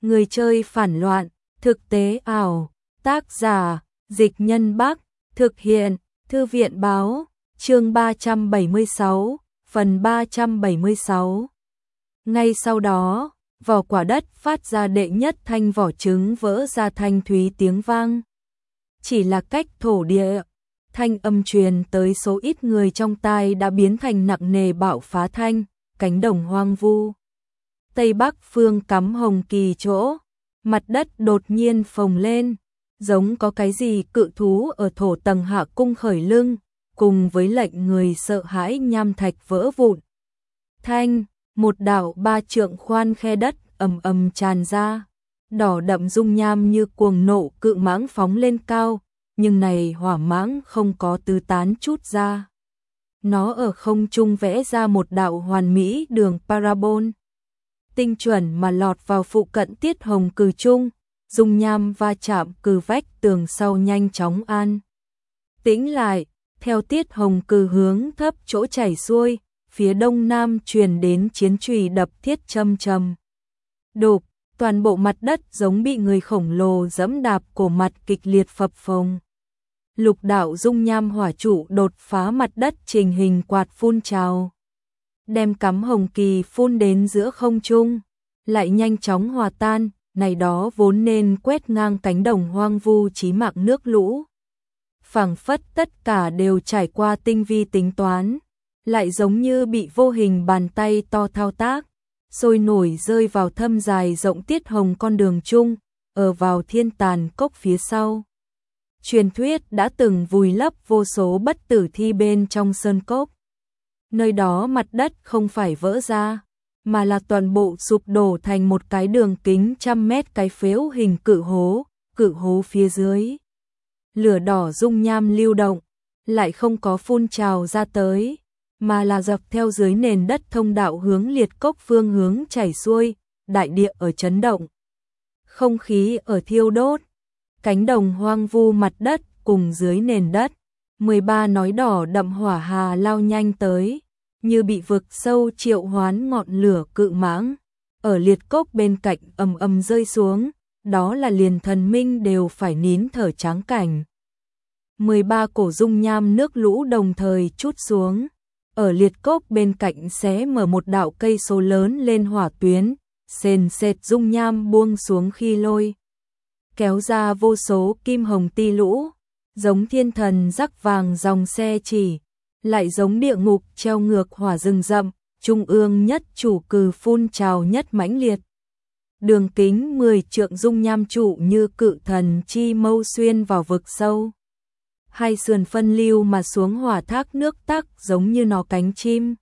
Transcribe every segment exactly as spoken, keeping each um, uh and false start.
Người chơi phản loạn, thực tế ảo, tác giả, Dịch Nhân Bắc, thực hiện, Thư viện Báo, chương ba trăm bảy mươi sáu, phần ba trăm bảy mươi sáu. Ngay sau đó, vỏ quả đất phát ra đệ nhất thanh vỏ trứng vỡ ra thanh thúy tiếng vang. Chỉ là cách thổ địa, thanh âm truyền tới số ít người trong tai đã biến thành nặng nề bạo phá thanh, cánh đồng hoang vu. Tây Bắc phương cắm hồng kỳ chỗ, mặt đất đột nhiên phồng lên, giống có cái gì cự thú ở thổ tầng hạ cung khởi lưng, cùng với lệnh người sợ hãi nham thạch vỡ vụn. Thanh, một đạo ba trượng khoan khe đất ầm ầm tràn ra, đỏ đậm dung nham như cuồng nộ cự mãng phóng lên cao, nhưng này hỏa mãng không có tứ tán chút ra. Nó ở không trung vẽ ra một đạo hoàn mỹ đường parabol, tinh chuẩn mà lọt vào phụ cận Tiết Hồng Cừ trung, dung nham va chạm cừ vách tường sau nhanh chóng an tĩnh lại, theo Tiết Hồng Cừ hướng thấp chỗ chảy xuôi, phía đông nam truyền đến chiến chùy đập thiết châm châm. Đục, toàn bộ mặt đất giống bị người khổng lồ giẫm đạp, cổ mặt kịch liệt phập phồng. Lục đạo dung nham hỏa trụ đột phá mặt đất trình hình quạt phun trào, đem cắm hồng kỳ phun đến giữa không trung, lại nhanh chóng hòa tan, này đó vốn nên quét ngang cánh đồng hoang vu chí mạng nước lũ. Phảng phất tất cả đều trải qua tinh vi tính toán, lại giống như bị vô hình bàn tay to thao tác, sôi nổi rơi vào thâm dài rộng Tiết Hồng con đường chung, ở vào thiên tàn cốc phía sau. Truyền thuyết đã từng vùi lấp vô số bất tử thi bên trong sơn cốc. Nơi đó mặt đất không phải vỡ ra, mà là toàn bộ sụp đổ thành một cái đường kính trăm mét cái phếu hình cự hố, cự hố phía dưới. Lửa đỏ dung nham lưu động, lại không có phun trào ra tới, mà là dọc theo dưới nền đất thông đạo hướng liệt cốc phương hướng chảy xuôi, đại địa ở chấn động. Không khí ở thiêu đốt, cánh đồng hoang vu mặt đất cùng dưới nền đất, mười ba nói đỏ đậm hỏa hà lao nhanh tới, như bị vực sâu triệu hoán ngọn lửa cự mãng, ở liệt cốc bên cạnh ầm ầm rơi xuống, đó là liền thần minh đều phải nín thở tráng cảnh. mười ba cổ dung nham nước lũ đồng thời trút xuống, ở liệt cốc bên cạnh xé mở một đạo cây số lớn lên hỏa tuyến, sền sệt dung nham buông xuống khi lôi kéo ra vô số kim hồng ti lũ, giống thiên thần rắc vàng dòng xe chỉ, lại giống địa ngục treo ngược hỏa rừng rậm, trung ương nhất chủ cừ phun trào nhất mãnh liệt. Đường kính mười trượng dung nham trụ như cự thần chi mâu xuyên vào vực sâu. Hai sườn phân lưu mà xuống hỏa thác nước tắc giống như nó cánh chim.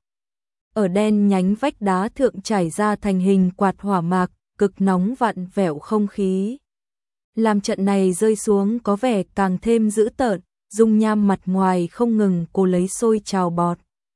Ở đen nhánh vách đá thượng trải ra thành hình quạt hỏa mạc, cực nóng vặn vẹo không khí. Làm trận này rơi xuống có vẻ càng thêm dữ tợn, dung nham mặt ngoài không ngừng cố lấy sôi trào bọt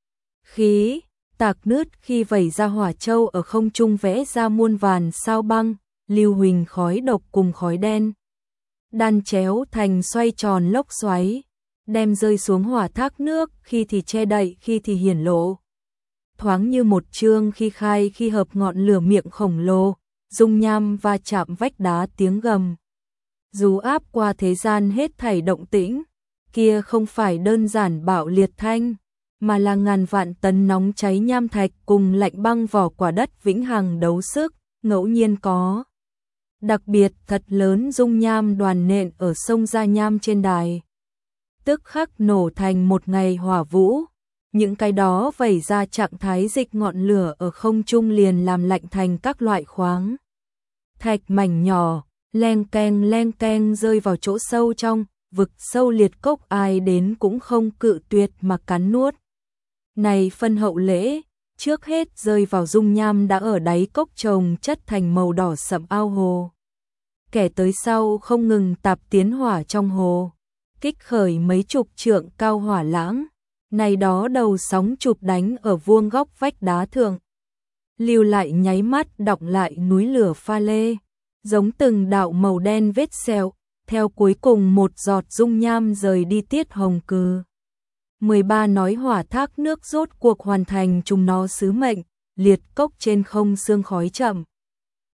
khí, tạc nứt khi vẩy ra hỏa châu ở không trung vẽ ra muôn vàn sao băng, lưu huỳnh khói độc cùng khói đen. Đan chéo thành xoay tròn lốc xoáy, đem rơi xuống hỏa thác nước, khi thì che đậy khi thì hiển lộ. Thoáng như một chương khi khai khi hợp ngọn lửa miệng khổng lồ, dung nham va chạm vách đá tiếng gầm. Dù áp qua thế gian hết thảy động tĩnh, kia không phải đơn giản bạo liệt thanh, mà là ngàn vạn tấn nóng cháy nham thạch cùng lạnh băng vỏ quả đất vĩnh hằng đấu sức, ngẫu nhiên có. Đặc biệt thật lớn dung nham đoàn nện ở sông Gia Nham trên đài. Tức khắc nổ thành một ngày hỏa vũ, những cái đó vẩy ra trạng thái dịch ngọn lửa ở không trung liền làm lạnh thành các loại khoáng thạch mảnh nhỏ, leng keng leng keng rơi vào chỗ sâu trong, vực sâu liệt cốc ai đến cũng không cự tuyệt mà cắn nuốt. Này phân hậu lễ, trước hết rơi vào dung nham đã ở đáy cốc trồng chất thành màu đỏ sẫm ao hồ. Kẻ tới sau không ngừng tạp tiến hỏa trong hồ, kích khởi mấy chục trượng cao hỏa lãng, này đó đầu sóng chụp đánh ở vuông góc vách đá thượng. Lưu lại nháy mắt đọng lại núi lửa pha lê, giống từng đạo màu đen vết sẹo, theo cuối cùng một giọt dung nham rời đi Tiết Hồng Cừ. mười ba nói hỏa thác nước rốt cuộc hoàn thành chúng nó sứ mệnh, liệt cốc trên không sương khói chậm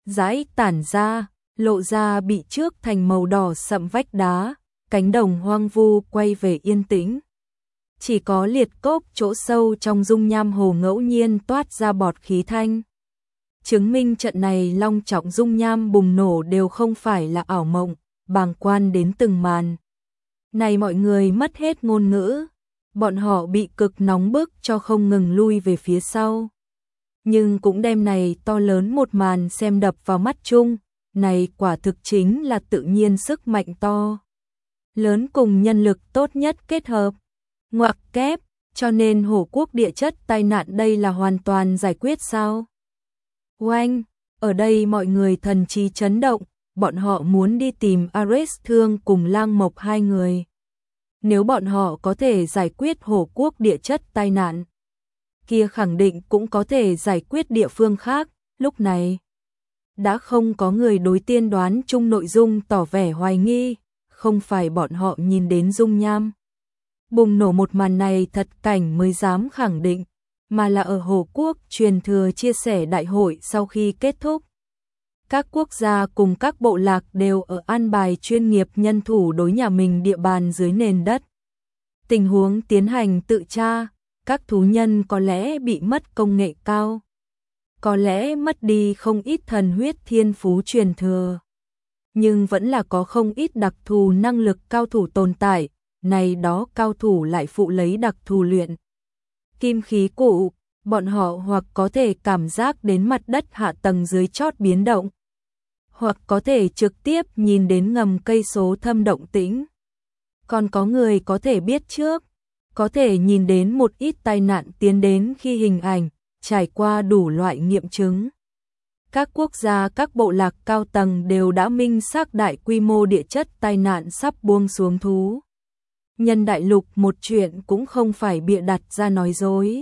rãi tản ra, lộ ra bị trước thành màu đỏ sậm vách đá, cánh đồng hoang vu quay về yên tĩnh. Chỉ có liệt cốc chỗ sâu trong dung nham hồ ngẫu nhiên toát ra bọt khí thanh. Chứng minh trận này long trọng dung nham bùng nổ đều không phải là ảo mộng, bàng quan đến từng màn. Này mọi người mất hết ngôn ngữ, bọn họ bị cực nóng bức cho không ngừng lui về phía sau. Nhưng cũng đem này to lớn một màn xem đập vào mắt chung, này quả thực chính là tự nhiên sức mạnh to lớn cùng nhân lực tốt nhất kết hợp. Ngoặc kép, cho nên Hổ Quốc địa chất tai nạn đây là hoàn toàn giải quyết sao? Oanh, ở đây mọi người thần trí chấn động, bọn họ muốn đi tìm Ares Thương cùng Lang Mộc hai người. Nếu bọn họ có thể giải quyết Hổ Quốc địa chất tai nạn, kia khẳng định cũng có thể giải quyết địa phương khác. Lúc này, đã không có người đối tiên đoán chung nội dung tỏ vẻ hoài nghi, không phải bọn họ nhìn đến dung nham bùng nổ một màn này thật cảnh mới dám khẳng định, mà là ở Hổ Quốc truyền thừa chia sẻ đại hội sau khi kết thúc. Các quốc gia cùng các bộ lạc đều ở an bài chuyên nghiệp nhân thủ đối nhà mình địa bàn dưới nền đất. Tình huống tiến hành tự tra, các thú nhân có lẽ bị mất công nghệ cao, có lẽ mất đi không ít thần huyết thiên phú truyền thừa, nhưng vẫn là có không ít đặc thù năng lực cao thủ tồn tại, này đó cao thủ lại phụ lấy đặc thù luyện kim khí cụ, bọn họ hoặc có thể cảm giác đến mặt đất hạ tầng dưới chót biến động, hoặc có thể trực tiếp nhìn đến ngầm cây số thâm động tĩnh. Còn có người có thể biết trước, có thể nhìn đến một ít tai nạn tiến đến khi hình ảnh, trải qua đủ loại nghiệm chứng. Các quốc gia các bộ lạc cao tầng đều đã minh xác đại quy mô địa chất tai nạn sắp buông xuống thú nhân đại lục, một chuyện cũng không phải bịa đặt ra nói dối,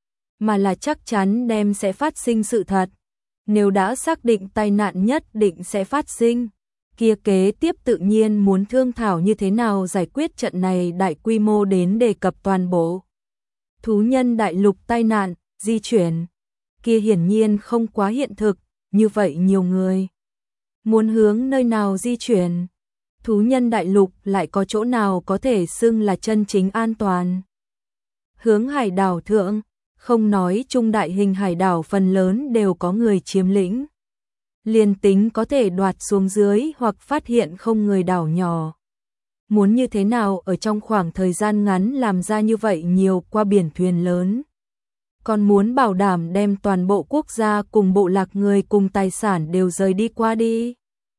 mà là chắc chắn đem sẽ phát sinh sự thật. Nếu đã xác định tai nạn nhất định sẽ phát sinh, kia kế tiếp tự nhiên muốn thương thảo như thế nào giải quyết trận này đại quy mô đến đề cập toàn bộ thú nhân đại lục tai nạn, di chuyển. Kia hiển nhiên không quá hiện thực, như vậy nhiều người muốn hướng nơi nào di chuyển? Thú nhân đại lục lại có chỗ nào có thể xưng là chân chính an toàn? Hướng hải đảo thượng, không nói trung đại hình hải đảo phần lớn đều có người chiếm lĩnh. Liên tính có thể đoạt xuống dưới hoặc phát hiện không người đảo nhỏ. Muốn như thế nào ở trong khoảng thời gian ngắn làm ra như vậy nhiều qua biển thuyền lớn? Còn muốn bảo đảm đem toàn bộ quốc gia cùng bộ lạc người cùng tài sản đều rời đi qua đi.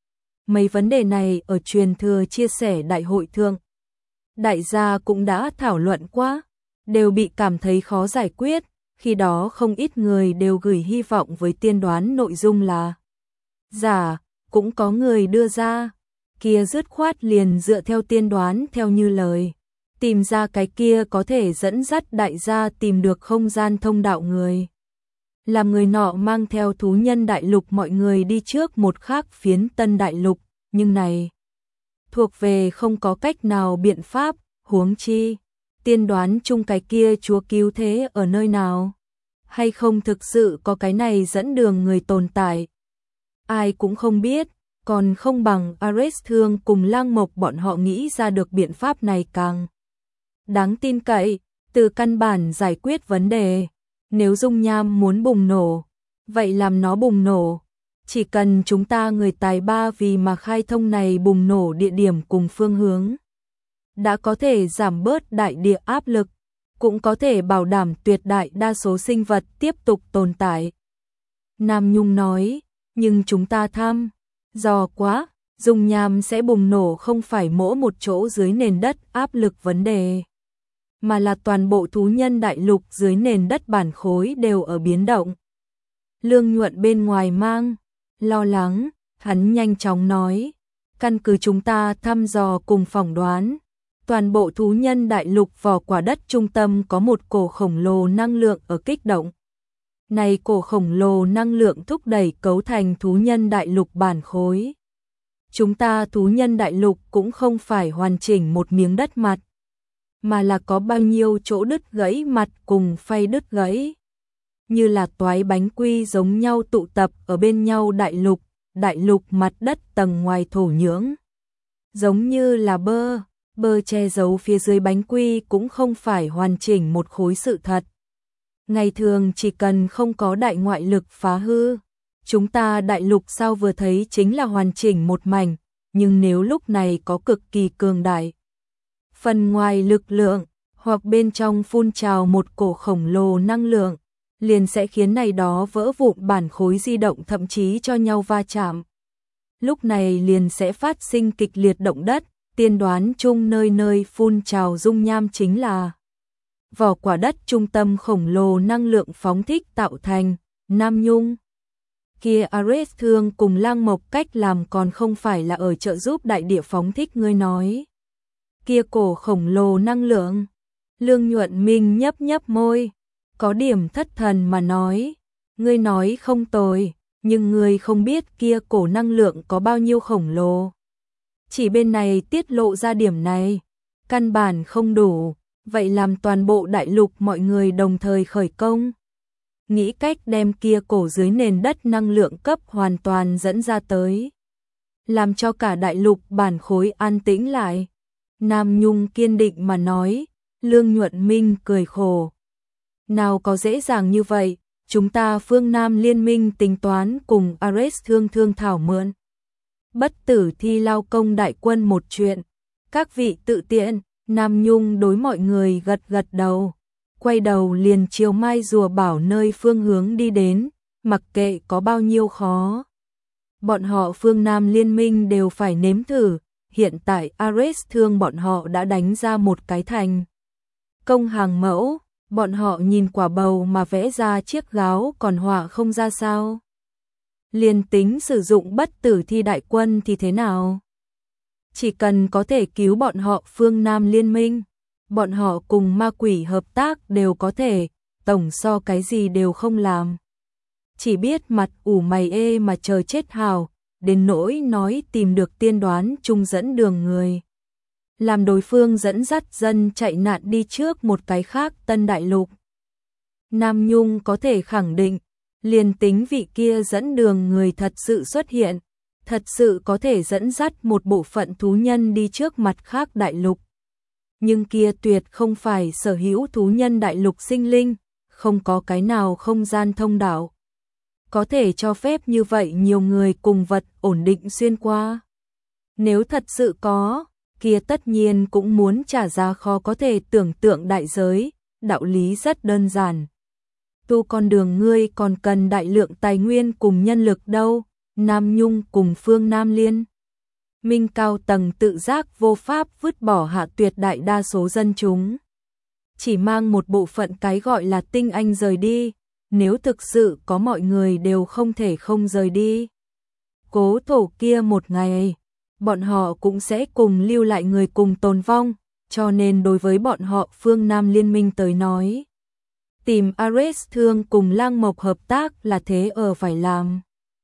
Mấy vấn đề này ở truyền thừa chia sẻ đại hội thượng, đại gia cũng đã thảo luận qua, đều bị cảm thấy khó giải quyết, khi đó không ít người đều gửi hy vọng với tiên đoán nội dung là giả, cũng có người đưa ra, kia dứt khoát liền dựa theo tiên đoán theo như lời, tìm ra cái kia có thể dẫn dắt đại gia tìm được không gian thông đạo người. Làm người nọ mang theo thú nhân đại lục mọi người đi trước một khác phiến tân đại lục, nhưng này thuộc về không có cách nào biện pháp, huống chi, tiên đoán chung cái kia chúa cứu thế ở nơi nào, hay không thực sự có cái này dẫn đường người tồn tại. Ai cũng không biết, còn không bằng Ares Thương cùng Lang Mộc bọn họ nghĩ ra được biện pháp này càng đáng tin cậy, từ căn bản giải quyết vấn đề. Nếu dung nham muốn bùng nổ, vậy làm nó bùng nổ. Chỉ cần chúng ta người tài ba vì mà khai thông này bùng nổ địa điểm cùng phương hướng, đã có thể giảm bớt đại địa áp lực, cũng có thể bảo đảm tuyệt đại đa số sinh vật tiếp tục tồn tại. Nam Nhung nói, nhưng chúng ta tham dò quá, dung nham sẽ bùng nổ không phải mỗi một chỗ dưới nền đất áp lực vấn đề, mà là toàn bộ thú nhân đại lục dưới nền đất bản khối đều ở biến động. Lương Nhuận bên ngoài mang lo lắng, hắn nhanh chóng nói, căn cứ chúng ta thăm dò cùng phỏng đoán, toàn bộ thú nhân đại lục vỏ quả đất trung tâm có một cổ khổng lồ năng lượng ở kích động. Này cổ khổng lồ năng lượng thúc đẩy cấu thành thú nhân đại lục bản khối. Chúng ta thú nhân đại lục cũng không phải hoàn chỉnh một miếng đất mặt, mà là có bao nhiêu chỗ đứt gãy mặt cùng phay đứt gãy. Như là toái bánh quy giống nhau tụ tập ở bên nhau đại lục, đại lục mặt đất tầng ngoài thổ nhưỡng. Giống như là bơ, bơ che giấu phía dưới bánh quy cũng không phải hoàn chỉnh một khối sự thật. Ngày thường chỉ cần không có đại ngoại lực phá hư, chúng ta đại lục sao vừa thấy chính là hoàn chỉnh một mảnh, nhưng nếu lúc này có cực kỳ cường đại phần ngoài lực lượng, hoặc bên trong phun trào một cổ khổng lồ năng lượng, liền sẽ khiến này đó vỡ vụn bản khối di động thậm chí cho nhau va chạm. Lúc này liền sẽ phát sinh kịch liệt động đất, tiên đoán chung nơi nơi phun trào dung nham chính là vỏ quả đất trung tâm khổng lồ năng lượng phóng thích tạo thành. Nam Nhung kia Ares Thương cùng Lang Mộc cách làm còn không phải là ở trợ giúp đại địa phóng thích ngươi nói. Kia cổ khổng lồ năng lượng. Lương Nhuận Minh nhấp nhấp môi, có điểm thất thần mà nói, ngươi nói không tồi, nhưng ngươi không biết kia cổ năng lượng có bao nhiêu khổng lồ. Chỉ bên này tiết lộ ra điểm này, căn bản không đủ, vậy làm toàn bộ đại lục mọi người đồng thời khởi công. Nghĩ cách đem kia cổ dưới nền đất năng lượng cấp hoàn toàn dẫn ra tới. Làm cho cả đại lục bản khối an tĩnh lại. Nam Nhung kiên định mà nói, Lương Nhuận Minh cười khổ. Nào có dễ dàng như vậy, chúng ta phương Nam liên minh tính toán cùng Ares Thương thương thảo mượn. Bất tử thi lao công đại quân một chuyện. Các vị tự tiện, Nam Nhung đối mọi người gật gật đầu. Quay đầu liền chiều mai rùa bảo nơi phương hướng đi đến, mặc kệ có bao nhiêu khó. Bọn họ phương Nam liên minh đều phải nếm thử, hiện tại Ares Thương bọn họ đã đánh ra một cái thành công hàng mẫu, bọn họ nhìn quả bầu mà vẽ ra chiếc gáo còn họa không ra sao. Liên tính sử dụng bất tử thi đại quân thì thế nào? Chỉ cần có thể cứu bọn họ phương Nam liên minh, bọn họ cùng ma quỷ hợp tác đều có thể, tổng so cái gì đều không làm. Chỉ biết mặt ủ mày ê mà chờ chết hào, đến nỗi nói tìm được tiên đoán chung dẫn đường người. Làm đối phương dẫn dắt dân chạy nạn đi trước một cái khác tân đại lục. Nam Nhung có thể khẳng định, liền tính vị kia dẫn đường người thật sự xuất hiện, thật sự có thể dẫn dắt một bộ phận thú nhân đi trước mặt khác đại lục. Nhưng kia tuyệt không phải sở hữu thú nhân đại lục sinh linh, không có cái nào không gian thông đạo. Có thể cho phép như vậy nhiều người cùng vật ổn định xuyên qua. Nếu thật sự có, kia tất nhiên cũng muốn trả giá khó có thể tưởng tượng đại giới, đạo lý rất đơn giản. Tu con đường ngươi còn cần đại lượng tài nguyên cùng nhân lực đâu, Nam Nhung cùng phương Nam Liên. Minh cao tầng tự giác vô pháp vứt bỏ hạ tuyệt đại đa số dân chúng. Chỉ mang một bộ phận cái gọi là tinh anh rời đi, nếu thực sự có mọi người đều không thể không rời đi. Cố thổ kia một ngày, bọn họ cũng sẽ cùng lưu lại người cùng tồn vong, cho nên đối với bọn họ phương Nam liên minh tới nói. Tìm Ares Thương cùng Lang Mộc hợp tác là thế ở phải làm.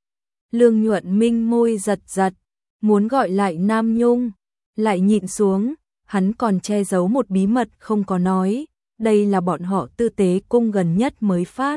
Lương Nhuận Minh môi giật giật, muốn gọi lại Nam Nhung, lại nhịn xuống, hắn còn che giấu một bí mật không có nói, đây là bọn họ tư tế cung gần nhất mới phát.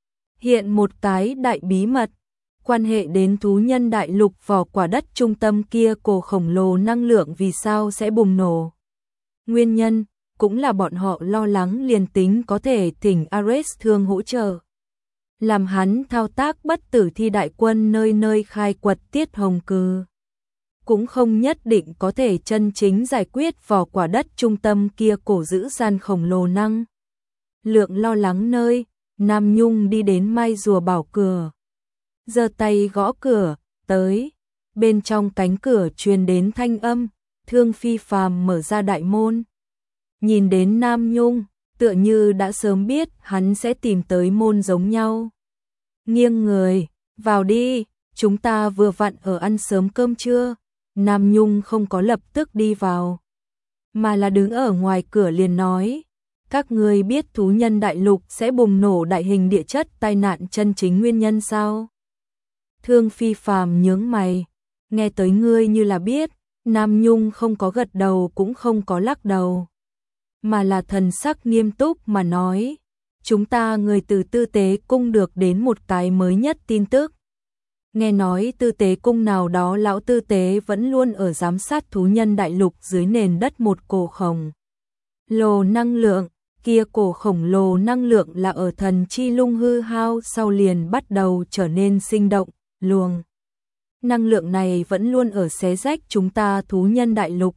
Hiện một cái đại bí mật, quan hệ đến thú nhân đại lục vỏ quả đất trung tâm kia cổ khổng lồ năng lượng vì sao sẽ bùng nổ. Nguyên nhân, cũng là bọn họ lo lắng liền tính có thể thỉnh Ares Thương hỗ trợ. Làm hắn thao tác bất tử thi đại quân nơi nơi khai quật tiết hồng cư. Cũng không nhất định có thể chân chính giải quyết vỏ quả đất trung tâm kia cổ giữ gian khổng lồ năng. Lượng lo lắng nơi, Nam Nhung đi đến mai rùa bảo cửa. Giơ tay gõ cửa, tới. Bên trong cánh cửa truyền đến thanh âm, Thương Phi Phàm mở ra đại môn. Nhìn đến Nam Nhung, tựa như đã sớm biết hắn sẽ tìm tới môn giống nhau. Nghiêng người, vào đi, chúng ta vừa vặn ở ăn sớm cơm trưa. Nam Nhung không có lập tức đi vào, mà là đứng ở ngoài cửa liền nói, các ngươi biết thú nhân đại lục sẽ bùng nổ đại hình địa chất tai nạn chân chính nguyên nhân sao? Thương Phi Phàm nhướng mày, nghe tới ngươi như là biết, Nam Nhung không có gật đầu cũng không có lắc đầu, mà là thần sắc nghiêm túc mà nói, chúng ta người từ tư tế cung được đến một cái mới nhất tin tức. Nghe nói tư tế cung nào đó lão tư tế vẫn luôn ở giám sát thú nhân đại lục dưới nền đất một cổ khổng lồ năng lượng, kia cổ khổng lồ năng lượng là ở thần chi lung hư hao sau liền bắt đầu trở nên sinh động, luồng năng lượng này vẫn luôn ở xé rách chúng ta thú nhân đại lục.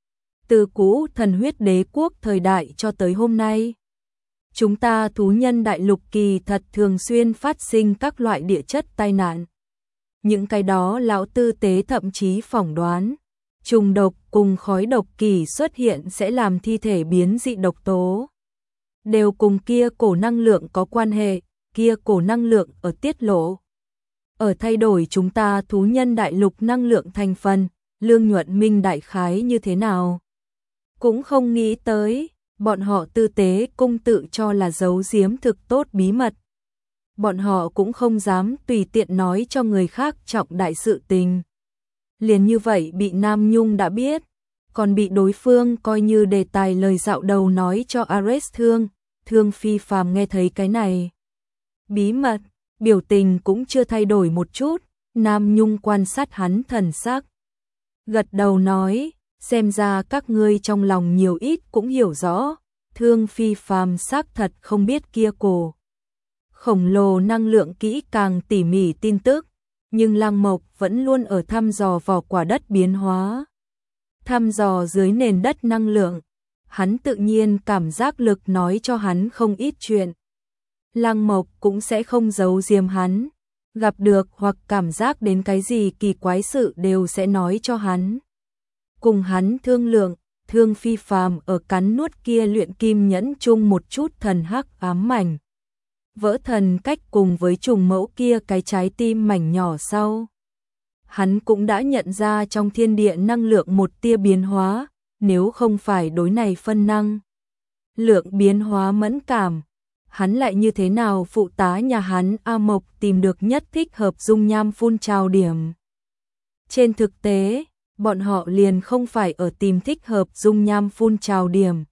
Từ cũ thần huyết đế quốc thời đại cho tới hôm nay, chúng ta thú nhân đại lục kỳ thật thường xuyên phát sinh các loại địa chất tai nạn. Những cái đó lão tư tế thậm chí phỏng đoán, trùng độc cùng khói độc kỳ xuất hiện sẽ làm thi thể biến dị độc tố. Đều cùng kia cổ năng lượng có quan hệ, kia cổ năng lượng ở tiết lộ. Ở thay đổi chúng ta thú nhân đại lục năng lượng thành phần, Lương Nhuận Minh đại khái như thế nào? Cũng không nghĩ tới, bọn họ tư tế cung tự cho là giấu giếm thực tốt bí mật. Bọn họ cũng không dám tùy tiện nói cho người khác trọng đại sự tình. Liền như vậy bị Nam Nhung đã biết, còn bị đối phương coi như đề tài lời dạo đầu nói cho Ares Thương. Thương Phi Phàm nghe thấy cái này bí mật, biểu tình cũng chưa thay đổi một chút. Nam Nhung quan sát hắn thần sắc, gật đầu nói, xem ra các ngươi trong lòng nhiều ít cũng hiểu rõ. Thương Phi Phàm xác thật không biết kia cổ khổng lồ năng lượng kỹ càng tỉ mỉ tin tức, nhưng Lăng Mộc vẫn luôn ở thăm dò vỏ quả đất biến hóa, thăm dò dưới nền đất năng lượng. Hắn tự nhiên cảm giác lực nói cho hắn không ít chuyện. Lăng Mộc cũng sẽ không giấu giếm hắn, gặp được hoặc cảm giác đến cái gì kỳ quái sự đều sẽ nói cho hắn. Cùng hắn thương lượng, Thương Phi Phàm ở cắn nuốt kia luyện kim nhẫn chung một chút thần hắc ám mảnh vỡ thần cách cùng với trùng mẫu kia cái trái tim mảnh nhỏ sau. Hắn cũng đã nhận ra trong thiên địa năng lượng một tia biến hóa, nếu không phải đối này phân năng lượng biến hóa mẫn cảm, hắn lại như thế nào phụ tá nhà hắn A Mộc tìm được nhất thích hợp dung nham phun trào điểm. Trên thực tế, bọn họ liền không phải ở tìm thích hợp dung nham phun trào điểm,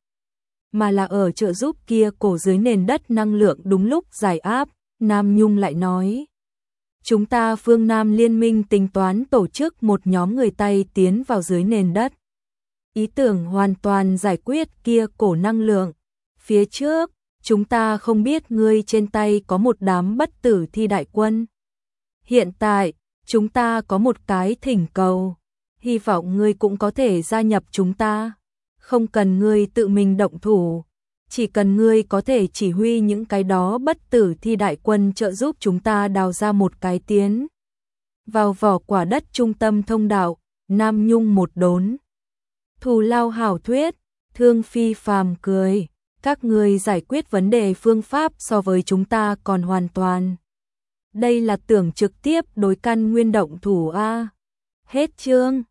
mà là ở trợ giúp kia cổ dưới nền đất năng lượng đúng lúc giải áp. Nam Nhung lại nói, chúng ta phương Nam liên minh tính toán tổ chức một nhóm người Tây tiến vào dưới nền đất. Ý tưởng hoàn toàn giải quyết kia cổ năng lượng. Phía trước, chúng ta không biết ngươi trên tay có một đám bất tử thi đại quân. Hiện tại, chúng ta có một cái thỉnh cầu, hy vọng ngươi cũng có thể gia nhập chúng ta. Không cần ngươi tự mình động thủ, chỉ cần ngươi có thể chỉ huy những cái đó bất tử thi đại quân trợ giúp chúng ta đào ra một cái tiến vào vỏ quả đất trung tâm thông đạo. Nam Nhung một đốn, thù lao hảo thuyết. Thương Phi Phàm cười, các ngươi giải quyết vấn đề phương pháp so với chúng ta còn hoàn toàn. Đây là tưởng trực tiếp đối căn nguyên động thủ a. Hết chương.